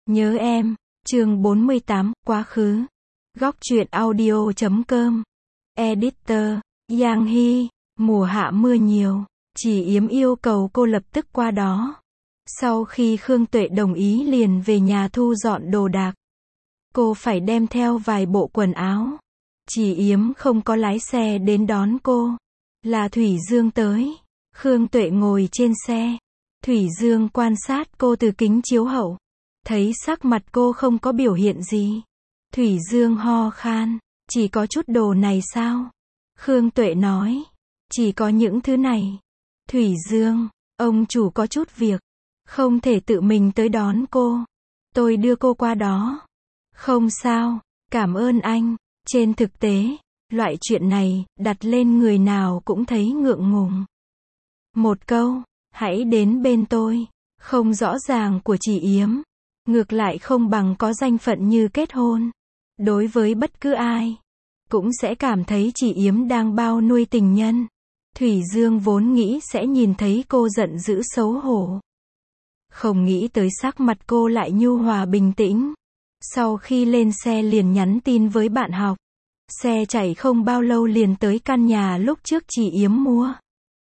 Nhớ em, chương 48, quá khứ. Góc truyện audio.com. Editor, Giang Hy, mùa hạ mưa nhiều. Chỉ Yếm yêu cầu cô lập tức qua đó. Sau khi Khương Tuệ đồng ý liền về nhà thu dọn đồ đạc. Cô phải đem theo vài bộ quần áo. Chỉ Yếm không có lái xe đến đón cô. Là Thủy Dương tới. Khương Tuệ ngồi trên xe. Thủy Dương quan sát cô từ kính chiếu hậu. Thấy sắc mặt cô không có biểu hiện gì. Thủy Dương ho khan. Chỉ có chút đồ này sao? Khương Tuệ nói. Chỉ có những thứ này. Thủy Dương, ông chủ có chút việc. Không thể tự mình tới đón cô. Tôi đưa cô qua đó. Không sao, cảm ơn anh. Trên thực tế, loại chuyện này, đặt lên người nào cũng thấy ngượng ngùng. Một câu, hãy đến bên tôi. Không rõ ràng của chị Yếm. Ngược lại không bằng có danh phận như kết hôn. Đối với bất cứ ai, cũng sẽ cảm thấy chị Yếm đang bao nuôi tình nhân. Thủy Dương vốn nghĩ sẽ nhìn thấy cô giận dữ xấu hổ. Không nghĩ tới sắc mặt cô lại nhu hòa bình tĩnh. Sau khi lên xe liền nhắn tin với bạn học. Xe chạy không bao lâu liền tới căn nhà lúc trước chị Yếm mua.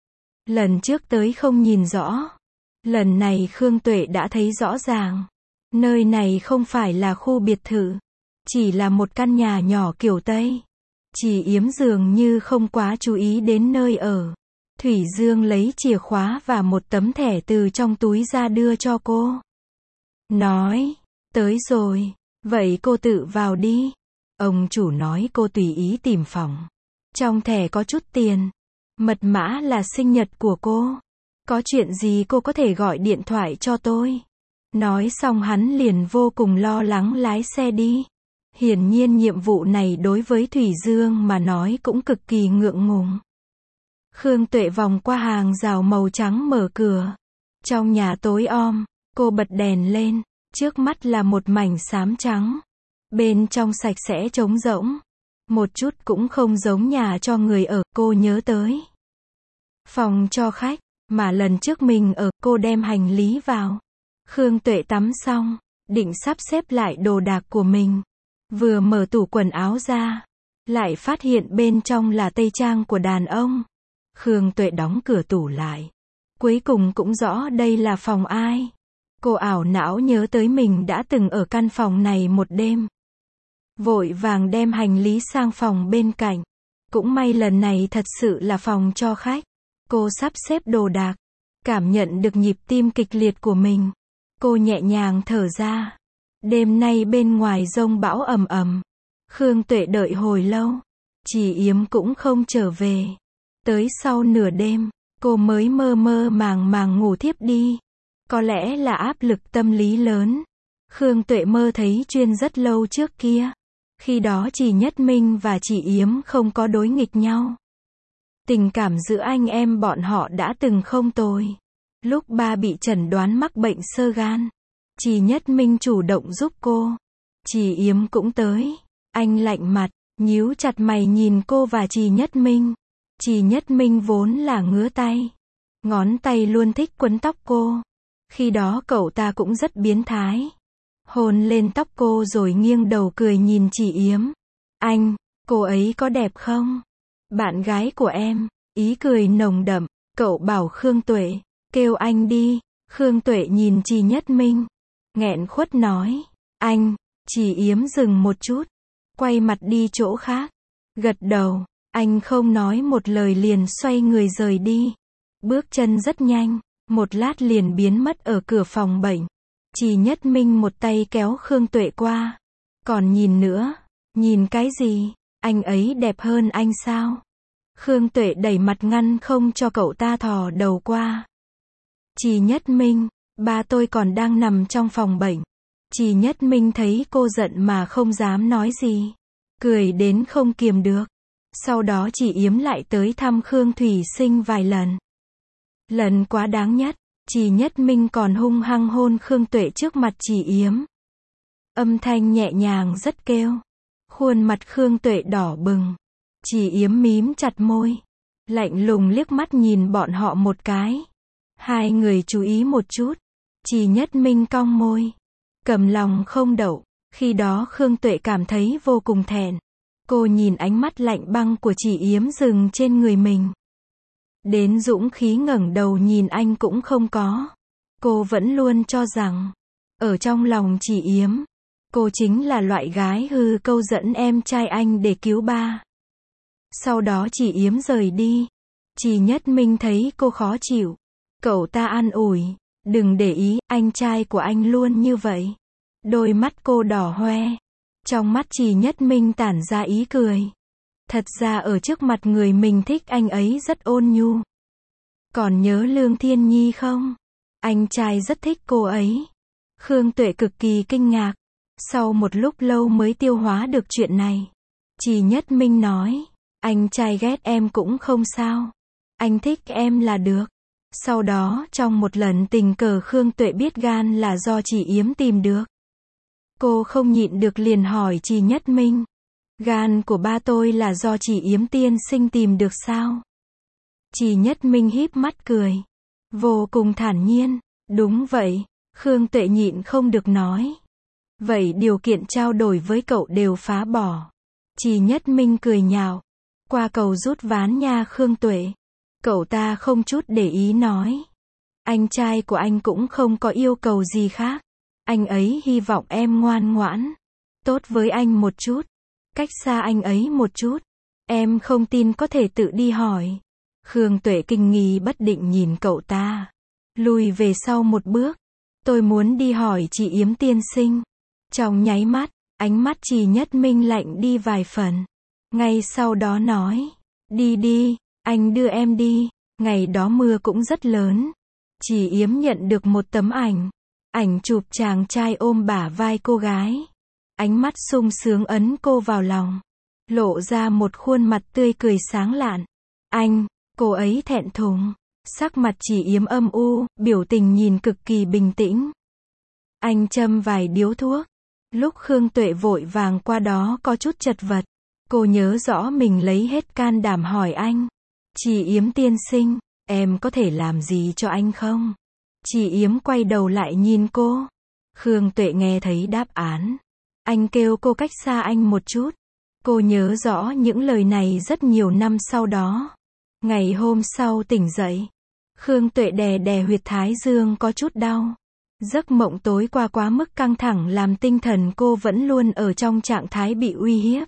Lần trước tới không nhìn rõ. Lần này Khương Tuệ đã thấy rõ ràng. Nơi này không phải là khu biệt thự. Chỉ là một căn nhà nhỏ kiểu Tây. Chị Yếm dường như không quá chú ý đến nơi ở. Thủy Dương lấy chìa khóa và một tấm thẻ từ trong túi ra đưa cho cô. Nói, tới rồi, vậy cô tự vào đi. Ông chủ nói cô tùy ý tìm phòng. Trong thẻ có chút tiền. Mật mã là sinh nhật của cô. Có chuyện gì cô có thể gọi điện thoại cho tôi. Nói xong hắn liền vô cùng lo lắng lái xe đi. Hiển nhiên nhiệm vụ này đối với Thủy Dương mà nói cũng cực kỳ ngượng ngùng. Khương Tuệ vòng qua hàng rào màu trắng mở cửa. Trong nhà tối om, cô bật đèn lên. Trước mắt là một mảnh xám trắng. Bên trong sạch sẽ trống rỗng. Một chút cũng không giống nhà cho người ở. Cô nhớ tới phòng cho khách mà lần trước mình ở. Cô đem hành lý vào. Khương Tuệ tắm xong, định sắp xếp lại đồ đạc của mình. Vừa mở tủ quần áo ra, lại phát hiện bên trong là tây trang của đàn ông. Khương Tuệ đóng cửa tủ lại. Cuối cùng cũng rõ đây là phòng ai. Cô ảo não nhớ tới mình đã từng ở căn phòng này một đêm. Vội vàng đem hành lý sang phòng bên cạnh. Cũng may lần này thật sự là phòng cho khách. Cô sắp xếp đồ đạc. Cảm nhận được nhịp tim kịch liệt của mình. Cô nhẹ nhàng thở ra. Đêm nay bên ngoài giông bão ầm ầm. Khương Tuệ đợi hồi lâu. Chỉ Yếm cũng không trở về. Tới sau nửa đêm, cô mới mơ mơ màng màng ngủ thiếp đi. Có lẽ là áp lực tâm lý lớn. Khương Tuệ mơ thấy Chuyên rất lâu trước kia. Khi đó Chỉ Nhất Minh và chị Yếm không có đối nghịch nhau. Tình cảm giữa anh em bọn họ đã từng không tồi. Lúc ba bị chẩn đoán mắc bệnh xơ gan, Chỉ Nhất Minh chủ động giúp cô. Chỉ Yếm cũng tới. Anh lạnh mặt, nhíu chặt mày nhìn cô và Chỉ Nhất Minh. Chỉ Nhất Minh vốn là ngứa tay. Ngón tay luôn thích quấn tóc cô. Khi đó cậu ta cũng rất biến thái. Hôn lên tóc cô rồi nghiêng đầu cười nhìn Chỉ Yếm. Anh, cô ấy có đẹp không? Bạn gái của em. Ý cười nồng đậm. Cậu bảo Khương Tuệ, kêu anh đi. Khương Tuệ nhìn Chỉ Nhất Minh. Nghẹn khuất nói. Anh. Chỉ Yếm dừng một chút. Quay mặt đi chỗ khác. Gật đầu. Anh không nói một lời liền xoay người rời đi. Bước chân rất nhanh. Một lát liền biến mất ở cửa phòng bệnh. Chỉ Nhất Minh một tay kéo Khương Tuệ qua. Còn nhìn nữa. Nhìn cái gì? Anh ấy đẹp hơn anh sao? Khương Tuệ đẩy mặt ngăn không cho cậu ta thò đầu qua. Chỉ Nhất Minh, ba tôi còn đang nằm trong phòng bệnh. Chỉ Nhất Minh thấy cô giận mà không dám nói gì. Cười đến không kiềm được. Sau đó Chỉ Yếm lại tới thăm Khương Thủy Sinh vài lần. Lần quá đáng nhất, Chỉ Nhất Minh còn hung hăng hôn Khương Tuệ trước mặt Chỉ Yếm. Âm thanh nhẹ nhàng rất kêu. Khuôn mặt Khương Tuệ đỏ bừng. Chỉ Yếm mím chặt môi. Lạnh lùng liếc mắt nhìn bọn họ một cái. Hai người chú ý một chút. Chỉ Nhất Minh cong môi. cầm lòng không đậu. Khi đó Khương Tuệ cảm thấy vô cùng thẹn. Cô nhìn ánh mắt lạnh băng của chị Yếm dừng trên người mình. Đến dũng khí ngẩng đầu nhìn anh cũng không có. Cô vẫn luôn cho rằng, ở trong lòng chị Yếm, cô chính là loại gái hư câu dẫn em trai anh để cứu ba. Sau đó chị Yếm rời đi. Chị Nhất Minh thấy cô khó chịu. Cậu ta an ủi, đừng để ý, anh trai của anh luôn như vậy. Đôi mắt cô đỏ hoe. Trong mắt chị Nhất Minh tản ra ý cười. Thật ra ở trước mặt người mình thích anh ấy rất ôn nhu. Còn nhớ Lương Thiên Nhi không? Anh trai rất thích cô ấy. Khương Tuệ cực kỳ kinh ngạc. Sau một lúc lâu mới tiêu hóa được chuyện này. Chị Nhất Minh nói, anh trai ghét em cũng không sao. Anh thích em là được. Sau đó, trong một lần tình cờ Khương Tuệ biết gan là do chị Yếm tìm được. Cô không nhịn được liền hỏi chị Nhất Minh. Gan của ba tôi là do chị Yếm tiên sinh tìm được sao? Chị Nhất Minh híp mắt cười. Vô cùng thản nhiên. Đúng vậy. Khương Tuệ nhịn không được nói. Vậy điều kiện trao đổi với cậu đều phá bỏ. Chị Nhất Minh cười nhạo. Qua cầu rút ván nha Khương Tuệ. Cậu ta không chút để ý nói. Anh trai của anh cũng không có yêu cầu gì khác. Anh ấy hy vọng em ngoan ngoãn. Tốt với anh một chút. Cách xa anh ấy một chút. Em không tin có thể tự đi hỏi. Khương Tuệ kinh nghi bất định nhìn cậu ta. Lùi về sau một bước. Tôi muốn đi hỏi chị Yếm tiên sinh. Trong nháy mắt, ánh mắt chị Nhất Minh lạnh đi vài phần. Ngay sau đó nói. Đi đi, anh đưa em đi. Ngày đó mưa cũng rất lớn. Chị Yếm nhận được một tấm ảnh. Ảnh chụp chàng trai ôm bả vai cô gái. Ánh mắt sung sướng ấn cô vào lòng. Lộ ra một khuôn mặt tươi cười sáng lạn. Anh, cô ấy thẹn thùng. Sắc mặt chị Yếm âm u, biểu tình nhìn cực kỳ bình tĩnh. Anh châm vài điếu thuốc. Lúc Khương Tuệ vội vàng qua đó có chút chật vật. Cô nhớ rõ mình lấy hết can đảm hỏi anh. Chị Yếm tiên sinh, em có thể làm gì cho anh không? Chị Yếm quay đầu lại nhìn cô. Khương Tuệ nghe thấy đáp án. Anh kêu cô cách xa anh một chút. Cô nhớ rõ những lời này rất nhiều năm sau đó. Ngày hôm sau tỉnh dậy. Khương Tuệ đè đè huyệt thái dương có chút đau. Giấc mộng tối qua quá mức căng thẳng làm tinh thần cô vẫn luôn ở trong trạng thái bị uy hiếp.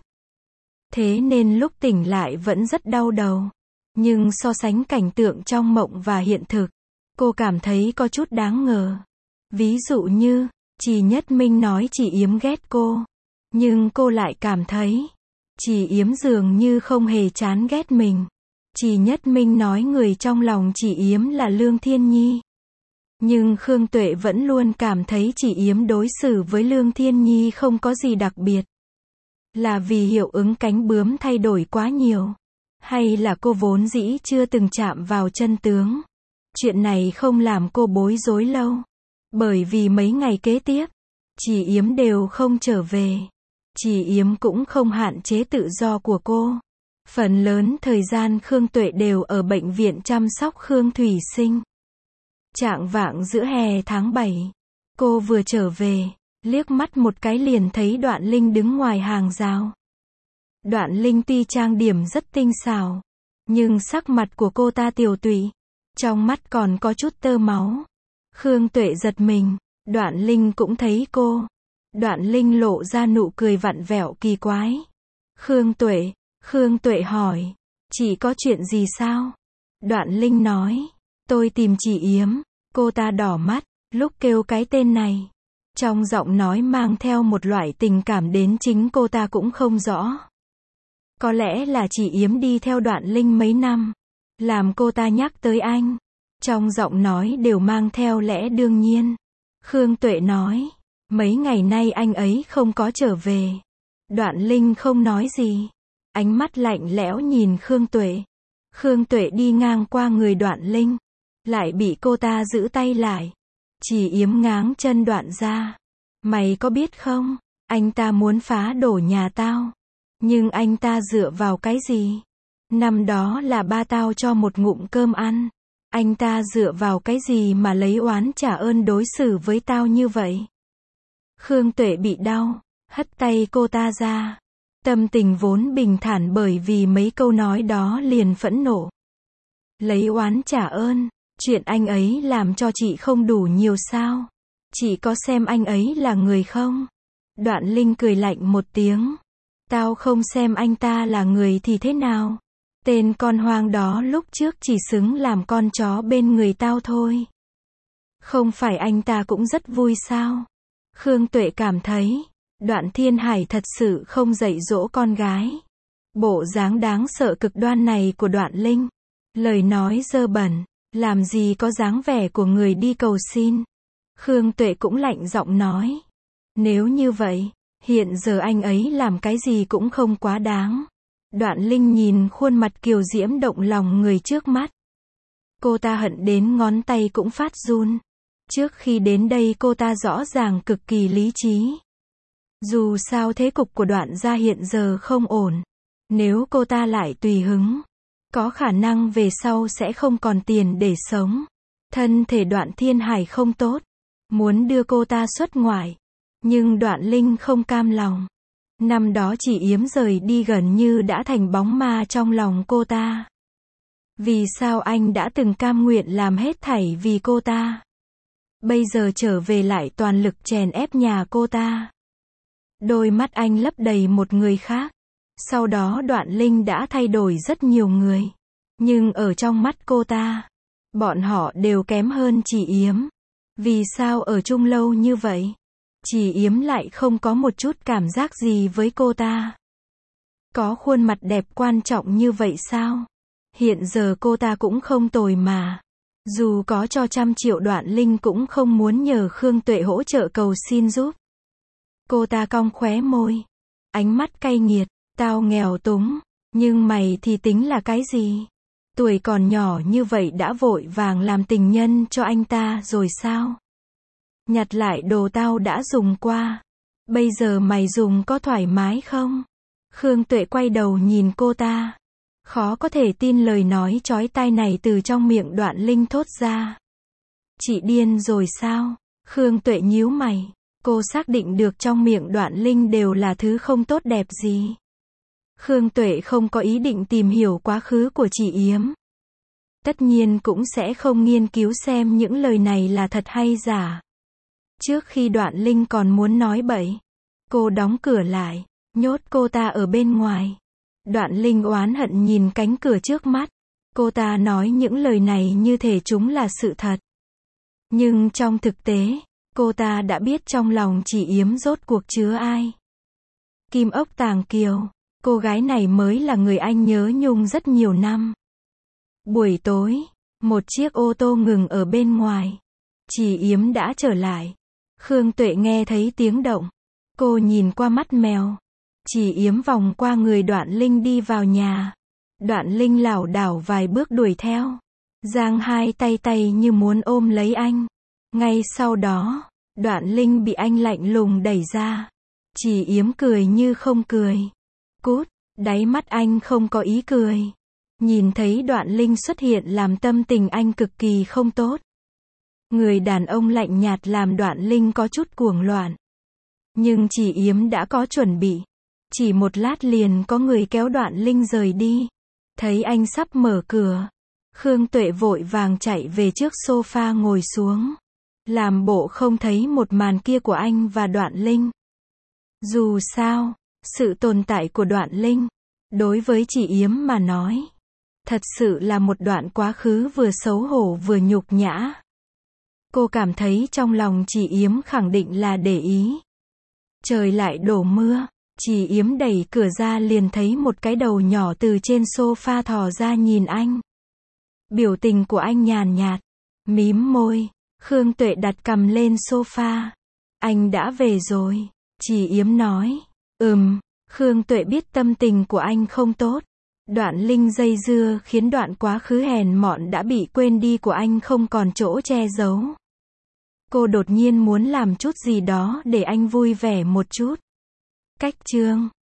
Thế nên lúc tỉnh lại vẫn rất đau đầu. Nhưng so sánh cảnh tượng trong mộng và hiện thực, cô cảm thấy có chút đáng ngờ. Ví dụ như, chị Nhất Minh nói chị Yếm ghét cô. Nhưng cô lại cảm thấy, chị Yếm dường như không hề chán ghét mình. Chị Nhất Minh nói người trong lòng chị Yếm là Lương Thiên Nhi. Nhưng Khương Tuệ vẫn luôn cảm thấy chị Yếm đối xử với Lương Thiên Nhi không có gì đặc biệt. Là vì hiệu ứng cánh bướm thay đổi quá nhiều. Hay là cô vốn dĩ chưa từng chạm vào chân tướng. Chuyện này không làm cô bối rối lâu. Bởi vì mấy ngày kế tiếp, chị Yếm đều không trở về. Chị Yếm cũng không hạn chế tự do của cô. Phần lớn thời gian Khương Tuệ đều ở bệnh viện chăm sóc Khương Thủy Sinh. Chạng vạng giữa hè tháng 7, cô vừa trở về, liếc mắt một cái liền thấy Đoạn Linh đứng ngoài hàng rào. Đoạn Linh tuy trang điểm rất tinh xảo, nhưng sắc mặt của cô ta tiều tụy, trong mắt còn có chút tơ máu. Khương Tuệ giật mình, Đoạn Linh cũng thấy cô. Đoạn Linh lộ ra nụ cười vặn vẹo kỳ quái. Khương Tuệ hỏi, chị có chuyện gì sao? Đoạn Linh nói, tôi tìm chị Yếm. Cô ta đỏ mắt, lúc kêu cái tên này. Trong giọng nói mang theo một loại tình cảm đến chính cô ta cũng không rõ. Có lẽ là chị Yếm đi theo Đoạn Linh mấy năm, làm cô ta nhắc tới anh. Trong giọng nói đều mang theo lẽ đương nhiên. Khương Tuệ nói, mấy ngày nay anh ấy không có trở về. Đoạn Linh không nói gì. Ánh mắt lạnh lẽo nhìn Khương Tuệ. Khương Tuệ đi ngang qua người Đoạn Linh, lại bị cô ta giữ tay lại. Chị Yếm ngáng chân Đoạn ra. Mày có biết không, anh ta muốn phá đổ nhà tao. Nhưng anh ta dựa vào cái gì? Năm đó là ba tao cho một ngụm cơm ăn. Anh ta dựa vào cái gì mà lấy oán trả ơn đối xử với tao như vậy? Khương Tuệ bị đau, hất tay cô ta ra. Tâm tình vốn bình thản bởi vì mấy câu nói đó liền phẫn nộ. Lấy oán trả ơn, chuyện anh ấy làm cho chị không đủ nhiều sao? Chị có xem anh ấy là người không? Đoạn Linh cười lạnh một tiếng. Tao không xem anh ta là người thì thế nào? Tên con hoang đó lúc trước chỉ xứng làm con chó bên người tao thôi. Không phải anh ta cũng rất vui sao? Khương Tuệ cảm thấy, Đoạn Thiên Hải thật sự không dạy dỗ con gái. Bộ dáng đáng sợ cực đoan này của Đoạn Linh. Lời nói dơ bẩn, làm gì có dáng vẻ của người đi cầu xin. Khương Tuệ cũng lạnh giọng nói. Nếu như vậy, hiện giờ anh ấy làm cái gì cũng không quá đáng. Đoạn Linh nhìn khuôn mặt kiều diễm động lòng người trước mắt. Cô ta hận đến ngón tay cũng phát run. Trước khi đến đây cô ta rõ ràng cực kỳ lý trí. Dù sao thế cục của Đoạn gia hiện giờ không ổn. Nếu cô ta lại tùy hứng, có khả năng về sau sẽ không còn tiền để sống. Thân thể Đoạn Thiên Hải không tốt, muốn đưa cô ta xuất ngoại. Nhưng Đoạn Linh không cam lòng. Năm đó Chỉ Yếm rời đi gần như đã thành bóng ma trong lòng cô ta. Vì sao anh đã từng cam nguyện làm hết thảy vì cô ta? Bây giờ trở về lại toàn lực chèn ép nhà cô ta. Đôi mắt anh lấp đầy một người khác. Sau đó Đoạn Linh đã thay đổi rất nhiều người. Nhưng ở trong mắt cô ta, bọn họ đều kém hơn Chỉ Yếm. Vì sao ở chung lâu như vậy? Chỉ Yếm lại không có một chút cảm giác gì với cô ta. Có khuôn mặt đẹp quan trọng như vậy sao? Hiện giờ cô ta cũng không tồi mà. Dù có cho 100 triệu Đoạn Linh cũng không muốn nhờ Khương Tuệ hỗ trợ cầu xin giúp. Cô ta cong khóe môi. Ánh mắt cay nghiệt. Tao nghèo túng. Nhưng mày thì tính là cái gì? Tuổi còn nhỏ như vậy đã vội vàng làm tình nhân cho anh ta rồi sao? Nhặt lại đồ tao đã dùng qua. Bây giờ mày dùng có thoải mái không? Khương Tuệ quay đầu nhìn cô ta. Khó có thể tin lời nói chói tai này từ trong miệng Đoạn Linh thốt ra. Chị điên rồi sao? Khương Tuệ nhíu mày. Cô xác định được trong miệng Đoạn Linh đều là thứ không tốt đẹp gì. Khương Tuệ không có ý định tìm hiểu quá khứ của Chỉ Yếm. Tất nhiên cũng sẽ không nghiên cứu xem những lời này là thật hay giả. Trước khi Đoạn Linh còn muốn nói bậy, cô đóng cửa lại, nhốt cô ta ở bên ngoài. Đoạn Linh oán hận nhìn cánh cửa trước mắt. Cô ta nói những lời này như thể chúng là sự thật. Nhưng trong thực tế, cô ta đã biết trong lòng Chỉ Yếm rốt cuộc chứa ai. Kim Ốc Tàng Kiều, cô gái này mới là người anh nhớ nhung rất nhiều năm. Buổi tối, một chiếc ô tô ngừng ở bên ngoài. Chỉ Yếm đã trở lại. Khương Tuệ nghe thấy tiếng động. Cô nhìn qua mắt mèo. Chỉ Yếm vòng qua người Đoạn Linh đi vào nhà. Đoạn Linh lảo đảo vài bước đuổi theo. Giang hai tay như muốn ôm lấy anh. Ngay sau đó, Đoạn Linh bị anh lạnh lùng đẩy ra. Chỉ Yếm cười như không cười. Cút, đáy mắt anh không có ý cười. Nhìn thấy Đoạn Linh xuất hiện làm tâm tình anh cực kỳ không tốt. Người đàn ông lạnh nhạt làm Đoạn Linh có chút cuồng loạn. Nhưng Chỉ Yếm đã có chuẩn bị. Chỉ một lát liền có người kéo Đoạn Linh rời đi. Thấy anh sắp mở cửa, Khương Tuệ vội vàng chạy về trước sofa ngồi xuống. Làm bộ không thấy một màn kia của anh và Đoạn Linh. Dù sao, sự tồn tại của Đoạn Linh, đối với Chỉ Yếm mà nói, thật sự là một đoạn quá khứ vừa xấu hổ vừa nhục nhã. Cô cảm thấy trong lòng Chỉ Yếm khẳng định là để ý. Trời lại đổ mưa, Chỉ Yếm đẩy cửa ra liền thấy một cái đầu nhỏ từ trên sofa thò ra nhìn anh. Biểu tình của anh nhàn nhạt, mím môi. Khương Tuệ đặt cằm lên sofa. Anh đã về rồi, Chỉ Yếm nói. Khương Tuệ biết tâm tình của anh không tốt. Đoạn Linh dây dưa khiến đoạn quá khứ hèn mọn đã bị quên đi của anh không còn chỗ che giấu. Cô đột nhiên muốn làm chút gì đó để anh vui vẻ một chút. Cách chương